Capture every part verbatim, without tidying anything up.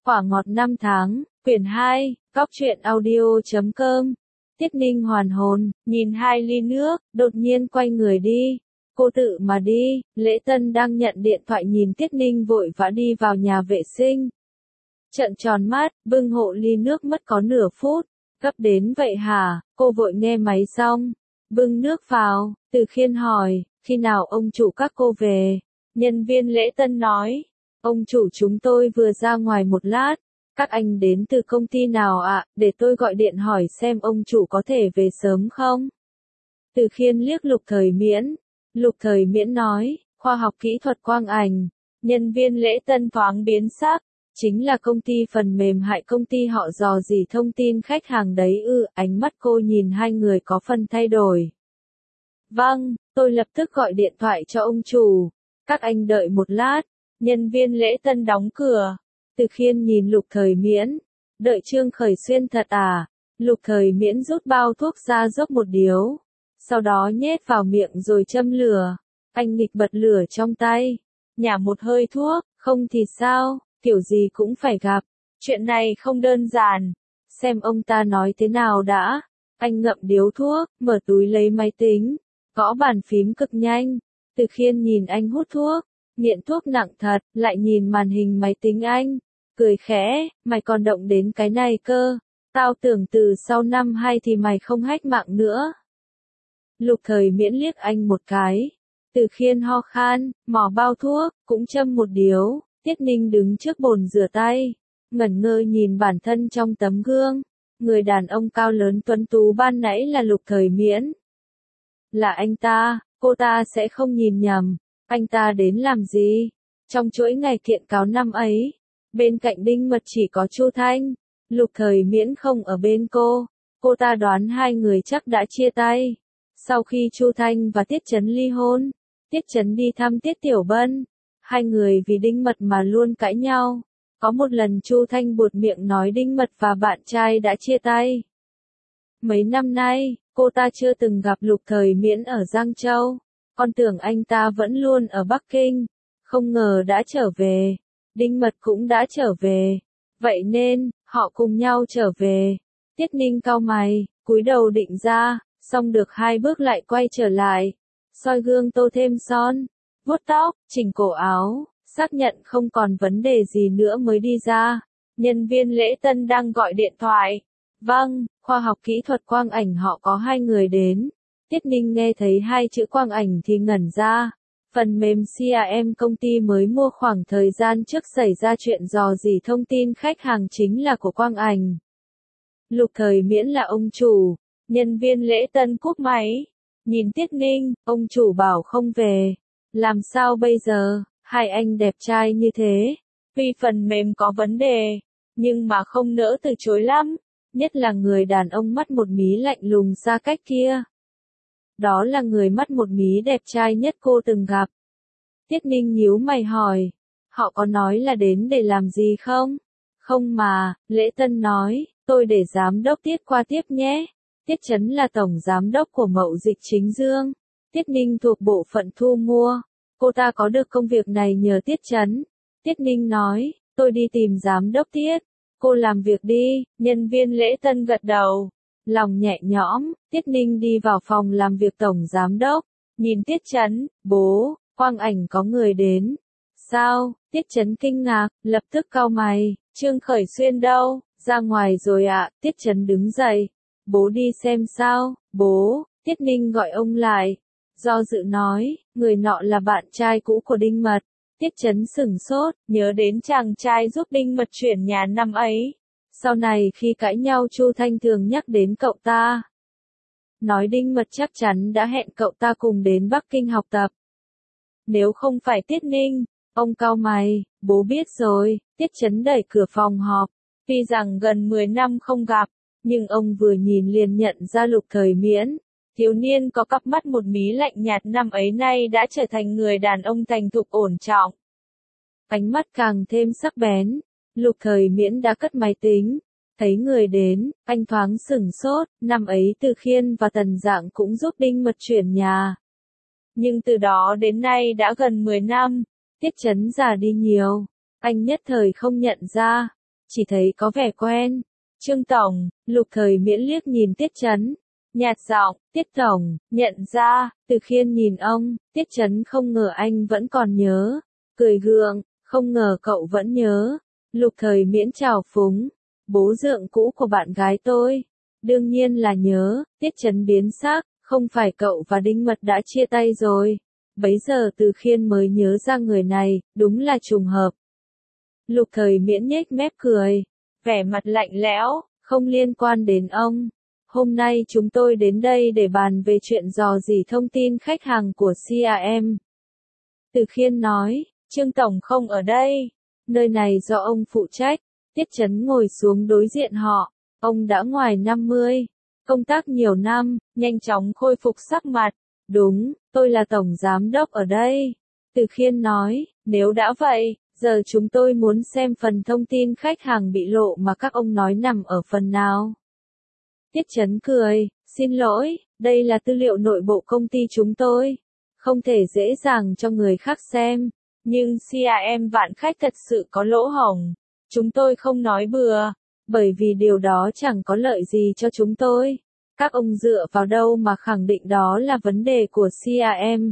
Quả ngọt năm tháng, quyển hai, góc truyện audio chấm com. Tiết Ninh hoàn hồn, nhìn hai ly nước, đột nhiên quay người đi. Cô tự mà đi, Lễ Tân đang nhận điện thoại nhìn Tiết Ninh vội vã đi vào nhà vệ sinh. Trợn tròn mắt, bưng hộ ly nước mất có nửa phút. Gấp đến vậy hả? Cô vội nghe máy xong. Bưng nước vào, Từ Khiên hỏi, khi nào ông chủ các cô về? Nhân viên Lễ Tân nói, ông chủ chúng tôi vừa ra ngoài một lát. Các anh đến từ công ty nào ạ, à? Để tôi gọi điện hỏi xem ông chủ có thể về sớm không? Từ Khiên liếc Lục Thời Miễn. Lục Thời Miễn nói, khoa học kỹ thuật quang ảnh. Nhân viên Lễ Tân thoáng biến sắc. Chính là công ty phần mềm hại công ty họ dò dỉ thông tin khách hàng đấy ư, ánh mắt cô nhìn hai người có phần thay đổi. Vâng, tôi lập tức gọi điện thoại cho ông chủ. Các anh đợi một lát. Nhân viên Lễ Tân đóng cửa. Từ Khiên nhìn Lục Thời Miễn. Đợi Trương Khởi Xuyên thật à? Lục Thời Miễn rút bao thuốc ra dốc một điếu. Sau đó nhét vào miệng rồi châm lửa. Anh nghịch bật lửa trong tay. Nhả một hơi thuốc, không thì sao, kiểu gì cũng phải gặp. Chuyện này không đơn giản. Xem ông ta nói thế nào đã. Anh ngậm điếu thuốc, mở túi lấy máy tính. Gõ bàn phím cực nhanh. Từ Khiên nhìn anh hút thuốc. Nghiện thuốc nặng thật, lại nhìn màn hình máy tính anh. Cười khẽ, mày còn động đến cái này cơ. Tao tưởng từ sau năm hai thì mày không hách mạng nữa. Lục Thời Miễn liếc anh một cái. Từ Khiên ho khan, mò bao thuốc, cũng châm một điếu. Tiết Ninh đứng trước bồn rửa tay. Ngẩn ngơ nhìn bản thân trong tấm gương. Người đàn ông cao lớn tuấn tú ban nãy là Lục Thời Miễn. Là anh ta, cô ta sẽ không nhìn nhầm. Anh ta đến làm gì? Trong chuỗi ngày kiện cáo năm ấy, bên cạnh Đinh Mật chỉ có Chu Thanh. Lục Thời Miễn không ở bên cô. Cô ta đoán hai người chắc đã chia tay. Sau khi Chu Thanh và Tiết Chấn ly hôn, Tiết Chấn đi thăm Tiết Tiểu Bân. Hai người vì Đinh Mật mà luôn cãi nhau. Có một lần Chu Thanh buột miệng nói Đinh Mật và bạn trai đã chia tay. Mấy năm nay, cô ta chưa từng gặp Lục Thời Miễn ở Giang Châu. Con tưởng anh ta vẫn luôn ở Bắc Kinh. Không ngờ đã trở về. Đinh Mật cũng đã trở về. Vậy nên, họ cùng nhau trở về. Tiết Ninh cau mày, cúi đầu định ra, xong được hai bước lại quay trở lại. Soi gương tô thêm son, vuốt tóc, chỉnh cổ áo, xác nhận không còn vấn đề gì nữa mới đi ra. Nhân viên Lễ Tân đang gọi điện thoại. Vâng, khoa học kỹ thuật quang ảnh họ có hai người đến. Tiết Ninh nghe thấy hai chữ quang ảnh thì ngẩn ra. Phần mềm xê rờ em công ty mới mua khoảng thời gian trước xảy ra chuyện dò dỉ thông tin khách hàng chính là của quang ảnh. Lục Thời Miễn là ông chủ. Nhân viên Lễ Tân cúp máy. Nhìn Tiết Ninh, ông chủ bảo không về. Làm sao bây giờ, hai anh đẹp trai như thế. Tuy phần mềm có vấn đề, nhưng mà không nỡ từ chối lắm. Nhất là người đàn ông mắt một mí lạnh lùng xa cách kia. Đó là người mắt một mí đẹp trai nhất cô từng gặp. Tiết Ninh nhíu mày hỏi. Họ có nói là đến để làm gì không? Không mà, Lễ Tân nói, tôi để giám đốc Tiết qua tiếp nhé. Tiết Chấn là tổng giám đốc của Mậu Dịch Chính Dương. Tiết Ninh thuộc bộ phận thu mua. Cô ta có được công việc này nhờ Tiết Chấn. Tiết Ninh nói, tôi đi tìm giám đốc Tiết. Cô làm việc đi, nhân viên Lễ Tân gật đầu. Lòng nhẹ nhõm, Tiết Ninh đi vào phòng làm việc tổng giám đốc. Nhìn Tiết Chấn, bố, quang ảnh có người đến. Sao? Tiết Chấn kinh ngạc, lập tức cau mày. Trương Khởi Xuyên đâu? Ra ngoài rồi ạ. Tiết Chấn đứng dậy. Bố đi xem sao? Bố, Tiết Ninh gọi ông lại. Do dự nói, người nọ là bạn trai cũ của Đinh Mật. Tiết Chấn sửng sốt, nhớ đến chàng trai giúp Đinh Mật chuyển nhà năm ấy. Sau này khi cãi nhau Chu Thanh thường nhắc đến cậu ta. Nói Đinh Mật chắc chắn đã hẹn cậu ta cùng đến Bắc Kinh học tập. Nếu không phải Tiết Ninh, ông cau mày, bố biết rồi. Tiết Chấn đẩy cửa phòng họp. Tuy rằng gần mười năm không gặp, nhưng ông vừa nhìn liền nhận ra Lục Thời Miễn. Thiếu niên có cặp mắt một mí lạnh nhạt năm ấy nay đã trở thành người đàn ông thành thục ổn trọng. Ánh mắt càng thêm sắc bén. Lục Thời Miễn đã cất máy tính. Thấy người đến, anh thoáng sửng sốt. Năm ấy Từ Khiên và Tần Dạng cũng giúp Đinh Mật chuyển nhà. Nhưng từ đó đến nay đã gần mười năm. Tiết Chấn già đi nhiều. Anh nhất thời không nhận ra. chỉ thấy có vẻ quen. Trương Tổng, Lục Thời Miễn liếc nhìn Tiết Chấn. Nhạt giọng, Tiết Tổng, nhận ra, Từ Khiên nhìn ông, Tiết Chấn không ngờ anh vẫn còn nhớ. Cười gượng, không ngờ cậu vẫn nhớ. Lục Thời Miễn chào phúng, bố dượng cũ của bạn gái tôi. Đương nhiên là nhớ, Tiết Chấn biến sắc, không phải cậu và Đinh Mật đã chia tay rồi. Bấy giờ Từ Khiên mới nhớ ra người này, đúng là trùng hợp. Lục Thời Miễn nhếch mép cười, vẻ mặt lạnh lẽo, không liên quan đến ông. Hôm nay chúng tôi đến đây để bàn về chuyện dò dỉ thông tin khách hàng của xê a em. Từ Khiên nói, Trương Tổng không ở đây. Nơi này do ông phụ trách. Tiết Chấn ngồi xuống đối diện họ. Ông đã ngoài năm mươi. Công tác nhiều năm, nhanh chóng khôi phục sắc mặt. Đúng, tôi là Tổng Giám đốc ở đây. Từ Khiên nói, nếu đã vậy, giờ chúng tôi muốn xem phần thông tin khách hàng bị lộ mà các ông nói nằm ở phần nào. Tiết Chấn cười, xin lỗi, đây là tư liệu nội bộ công ty chúng tôi. Không thể dễ dàng cho người khác xem. Nhưng xê a em Vạn Khách thật sự có lỗ hổng. Chúng tôi không nói bừa, bởi vì điều đó chẳng có lợi gì cho chúng tôi. Các ông dựa vào đâu mà khẳng định đó là vấn đề của xê a em?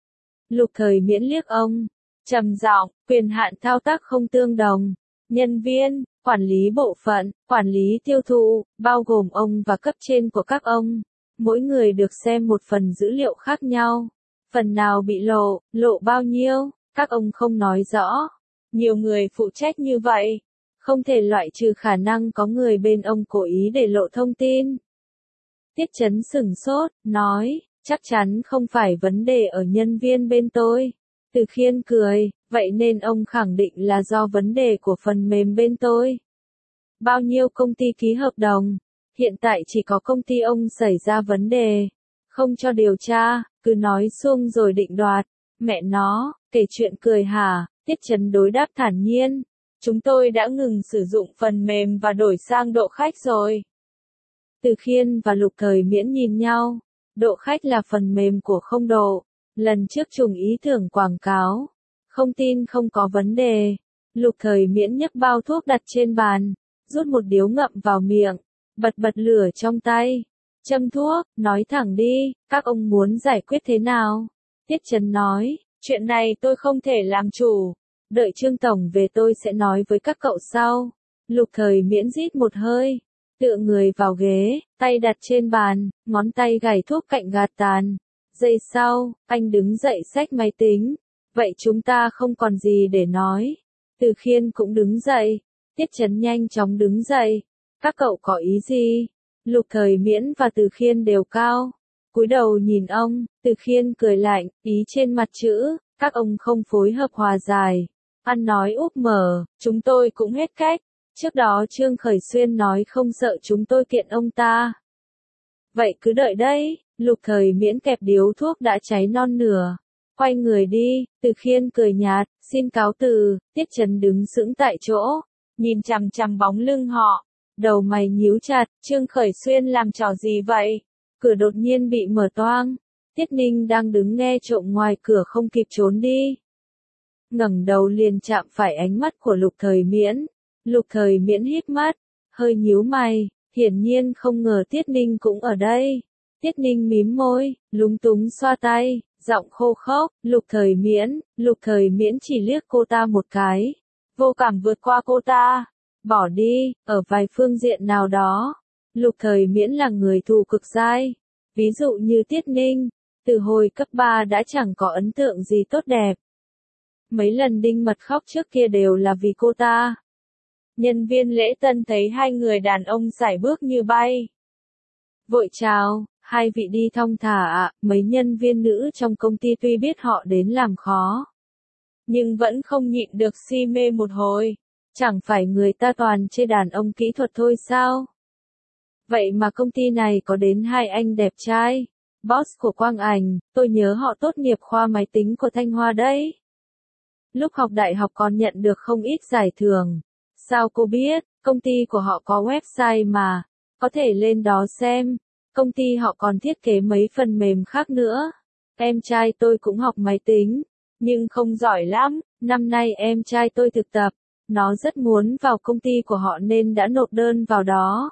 Lục Thời Miễn liếc ông, trầm giọng, quyền hạn thao tác không tương đồng. Nhân viên, quản lý bộ phận, quản lý tiêu thụ, bao gồm ông và cấp trên của các ông. Mỗi người được xem một phần dữ liệu khác nhau. Phần nào bị lộ, lộ bao nhiêu, các ông không nói rõ. Nhiều người phụ trách như vậy. Không thể loại trừ khả năng có người bên ông cố ý để lộ thông tin. Tiết Chấn sửng sốt, nói, chắc chắn không phải vấn đề ở nhân viên bên tôi. Từ Khiên cười, vậy nên ông khẳng định là do vấn đề của phần mềm bên tôi. Bao nhiêu công ty ký hợp đồng? Hiện tại chỉ có công ty ông xảy ra vấn đề. Không cho điều tra, cứ nói suông rồi định đoạt. Mẹ nó, kể chuyện cười hả? Tiết Chấn đối đáp thản nhiên. Chúng tôi đã ngừng sử dụng phần mềm và đổi sang độ khách rồi. Từ Khiên và Lục Thời Miễn nhìn nhau. Độ khách là phần mềm của Không Độ. Lần trước trùng ý tưởng quảng cáo. Không tin không có vấn đề. Lục Thời Miễn nhấc bao thuốc đặt trên bàn. Rút một điếu ngậm vào miệng. Bật bật lửa trong tay. Châm thuốc, nói thẳng đi, các ông muốn giải quyết thế nào? Tiết Chấn nói, chuyện này tôi không thể làm chủ. Đợi Trương Tổng về tôi sẽ nói với các cậu sau. Lục Thời Miễn rít một hơi. Tựa người vào ghế, tay đặt trên bàn, ngón tay gảy thuốc cạnh gạt tàn. Giây sau, anh đứng dậy xách máy tính. Vậy chúng ta không còn gì để nói. Từ Khiên cũng đứng dậy. Tiết Chấn nhanh chóng đứng dậy. Các cậu có ý gì? Lục Thời Miễn và Từ Khiên đều cao. Cúi đầu nhìn ông, Từ Khiên cười lạnh, ý trên mặt chữ, các ông không phối hợp hòa giải. Ăn nói úp mở, chúng tôi cũng hết cách. Trước đó Trương Khởi Xuyên nói không sợ chúng tôi kiện ông ta. Vậy cứ đợi đấy, Lục Thời Miễn kẹp điếu thuốc đã cháy non nửa. Quay người đi, Từ Khiên cười nhạt, xin cáo từ, Tiết Chấn đứng sững tại chỗ, nhìn chằm chằm bóng lưng họ. Đầu mày nhíu chặt, Trương Khởi Xuyên làm trò gì vậy? Cửa đột nhiên bị mở toang. Tiết Ninh đang đứng nghe trộm ngoài cửa không kịp trốn đi. Ngẩng đầu liền chạm phải ánh mắt của Lục Thời Miễn. Lục Thời Miễn híp mắt, hơi nhíu mày, hiển nhiên không ngờ Tiết Ninh cũng ở đây. Tiết Ninh mím môi, lúng túng xoa tay, giọng khô khốc, Lục Thời Miễn, Lục Thời Miễn chỉ liếc cô ta một cái. Vô cảm vượt qua cô ta. Bỏ đi, ở vài phương diện nào đó. Lục Thời Miễn là người thù cực dai. Ví dụ như Tiết Ninh, từ hồi cấp ba đã chẳng có ấn tượng gì tốt đẹp. Mấy lần Đinh Mật khóc trước kia đều là vì cô ta. Nhân viên lễ tân thấy hai người đàn ông sải bước như bay. Vội chào, hai vị đi thong thả ạ, mấy nhân viên nữ trong công ty tuy biết họ đến làm khó. Nhưng vẫn không nhịn được si mê một hồi. Chẳng phải người ta toàn chê đàn ông kỹ thuật thôi sao? Vậy mà công ty này có đến hai anh đẹp trai. Boss của Quang Ảnh, tôi nhớ họ tốt nghiệp khoa máy tính của Thanh Hoa đấy. Lúc học đại học còn nhận được không ít giải thưởng. Sao cô biết, công ty của họ có website mà, có thể lên đó xem. Công ty họ còn thiết kế mấy phần mềm khác nữa. Em trai tôi cũng học máy tính, nhưng không giỏi lắm. Năm nay em trai tôi thực tập, Nó rất muốn vào công ty của họ nên đã nộp đơn vào đó.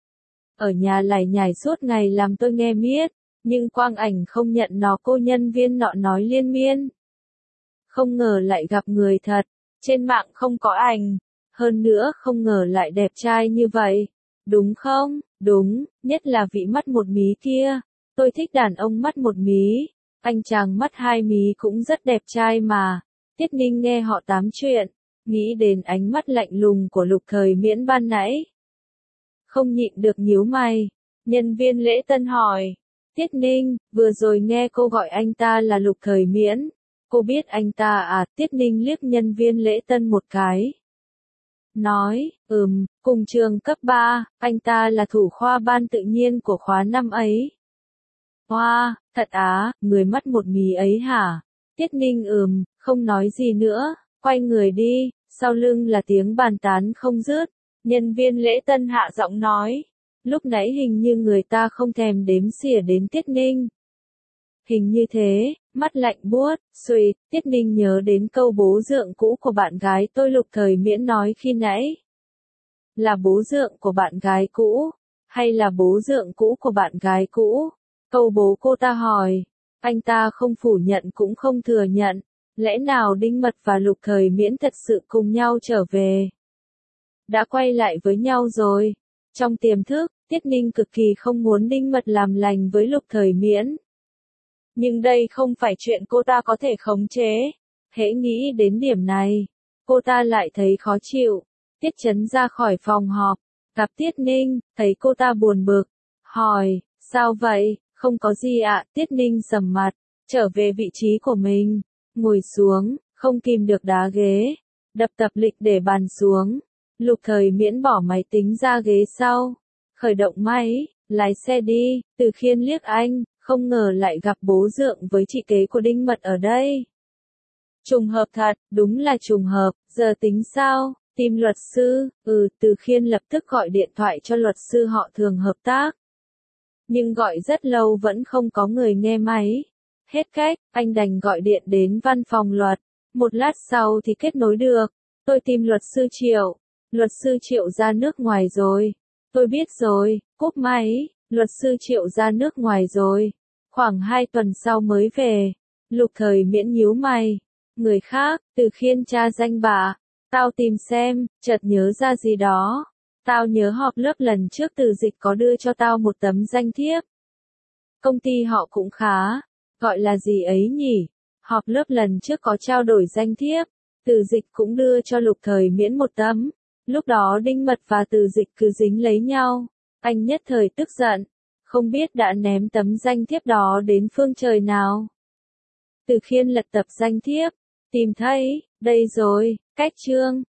Ở nhà lải nhải suốt ngày làm tôi nghe miết, nhưng quang ảnh không nhận nó, cô nhân viên nọ nói liên miên. Không ngờ lại gặp người thật, trên mạng không có ảnh, hơn nữa không ngờ lại đẹp trai như vậy. Đúng không? Đúng, nhất là vị mắt một mí kia. Tôi thích đàn ông mắt một mí, anh chàng mắt hai mí cũng rất đẹp trai mà. Tiết Ninh nghe họ tám chuyện, nghĩ đến ánh mắt lạnh lùng của Lục Thời Miễn ban nãy. Không nhịn được nhíu mày, nhân viên lễ tân hỏi. Tiết Ninh, vừa rồi nghe cô gọi anh ta là Lục Thời Miễn. Cô biết anh ta à? Tiết Ninh liếc nhân viên lễ tân một cái. Nói, ừm, cùng trường cấp ba, anh ta là thủ khoa ban tự nhiên của khóa năm ấy. Wow, thật á, người mắt một mí ấy hả? Tiết Ninh ừm, không nói gì nữa, quay người đi, sau lưng là tiếng bàn tán không dứt. Nhân viên lễ tân hạ giọng nói, lúc nãy hình như người ta không thèm đếm xỉa đến Tiết Ninh. Hình như thế, mắt lạnh buốt, xuỵt, Tiết Ninh nhớ đến câu bố dượng cũ của bạn gái tôi Lục Thời Miễn nói khi nãy. Là bố dượng của bạn gái cũ, hay là bố dượng cũ của bạn gái cũ? Câu bố cô ta hỏi, anh ta không phủ nhận cũng không thừa nhận, lẽ nào Đinh Mật và Lục Thời Miễn thật sự cùng nhau trở về? Đã quay lại với nhau rồi. Trong tiềm thức, Tiết Ninh cực kỳ không muốn Đinh Mật làm lành với Lục Thời Miễn. Nhưng đây không phải chuyện cô ta có thể khống chế. Hễ nghĩ đến điểm này, cô ta lại thấy khó chịu. Tiết Chấn ra khỏi phòng họp, gặp Tiết Ninh, thấy cô ta buồn bực, hỏi, sao vậy? Không có gì ạ. Tiết Ninh sầm mặt, trở về vị trí của mình, ngồi xuống, không kìm được đá ghế, đập tập lịch để bàn xuống. Lục Thời Miễn bỏ máy tính ra ghế sau, khởi động máy, lái xe đi. Từ Khiên liếc anh, không ngờ lại gặp bố dượng với chị kế của Đinh Mật ở đây. Trùng hợp thật, đúng là trùng hợp. Giờ tính sao? Tìm luật sư. Ừ, Từ Khiên lập tức gọi điện thoại cho luật sư họ thường hợp tác. Nhưng gọi rất lâu vẫn không có người nghe máy. Hết cách, anh đành gọi điện đến văn phòng luật. Một lát sau thì kết nối được. Tôi tìm luật sư Triệu. Luật sư Triệu ra nước ngoài rồi. Tôi biết rồi, cúp máy. Luật sư Triệu ra nước ngoài rồi. Khoảng hai tuần sau mới về. Lục Thời Miễn nhíu mày. Người khác, Từ Khiên tra danh bạ. Tao tìm xem, chợt nhớ ra gì đó. Tao nhớ họp lớp lần trước Từ Dịch có đưa cho tao một tấm danh thiếp. Công ty họ cũng khá. Gọi là gì ấy nhỉ? Họp lớp lần trước có trao đổi danh thiếp. Từ Dịch cũng đưa cho Lục Thời Miễn một tấm. Lúc đó Đinh Mật và Từ Dịch cứ dính lấy nhau. Anh nhất thời tức giận. Không biết đã ném tấm danh thiếp đó đến phương trời nào. Từ Khiên lật tập danh thiếp. Tìm thấy, đây rồi, cách chương.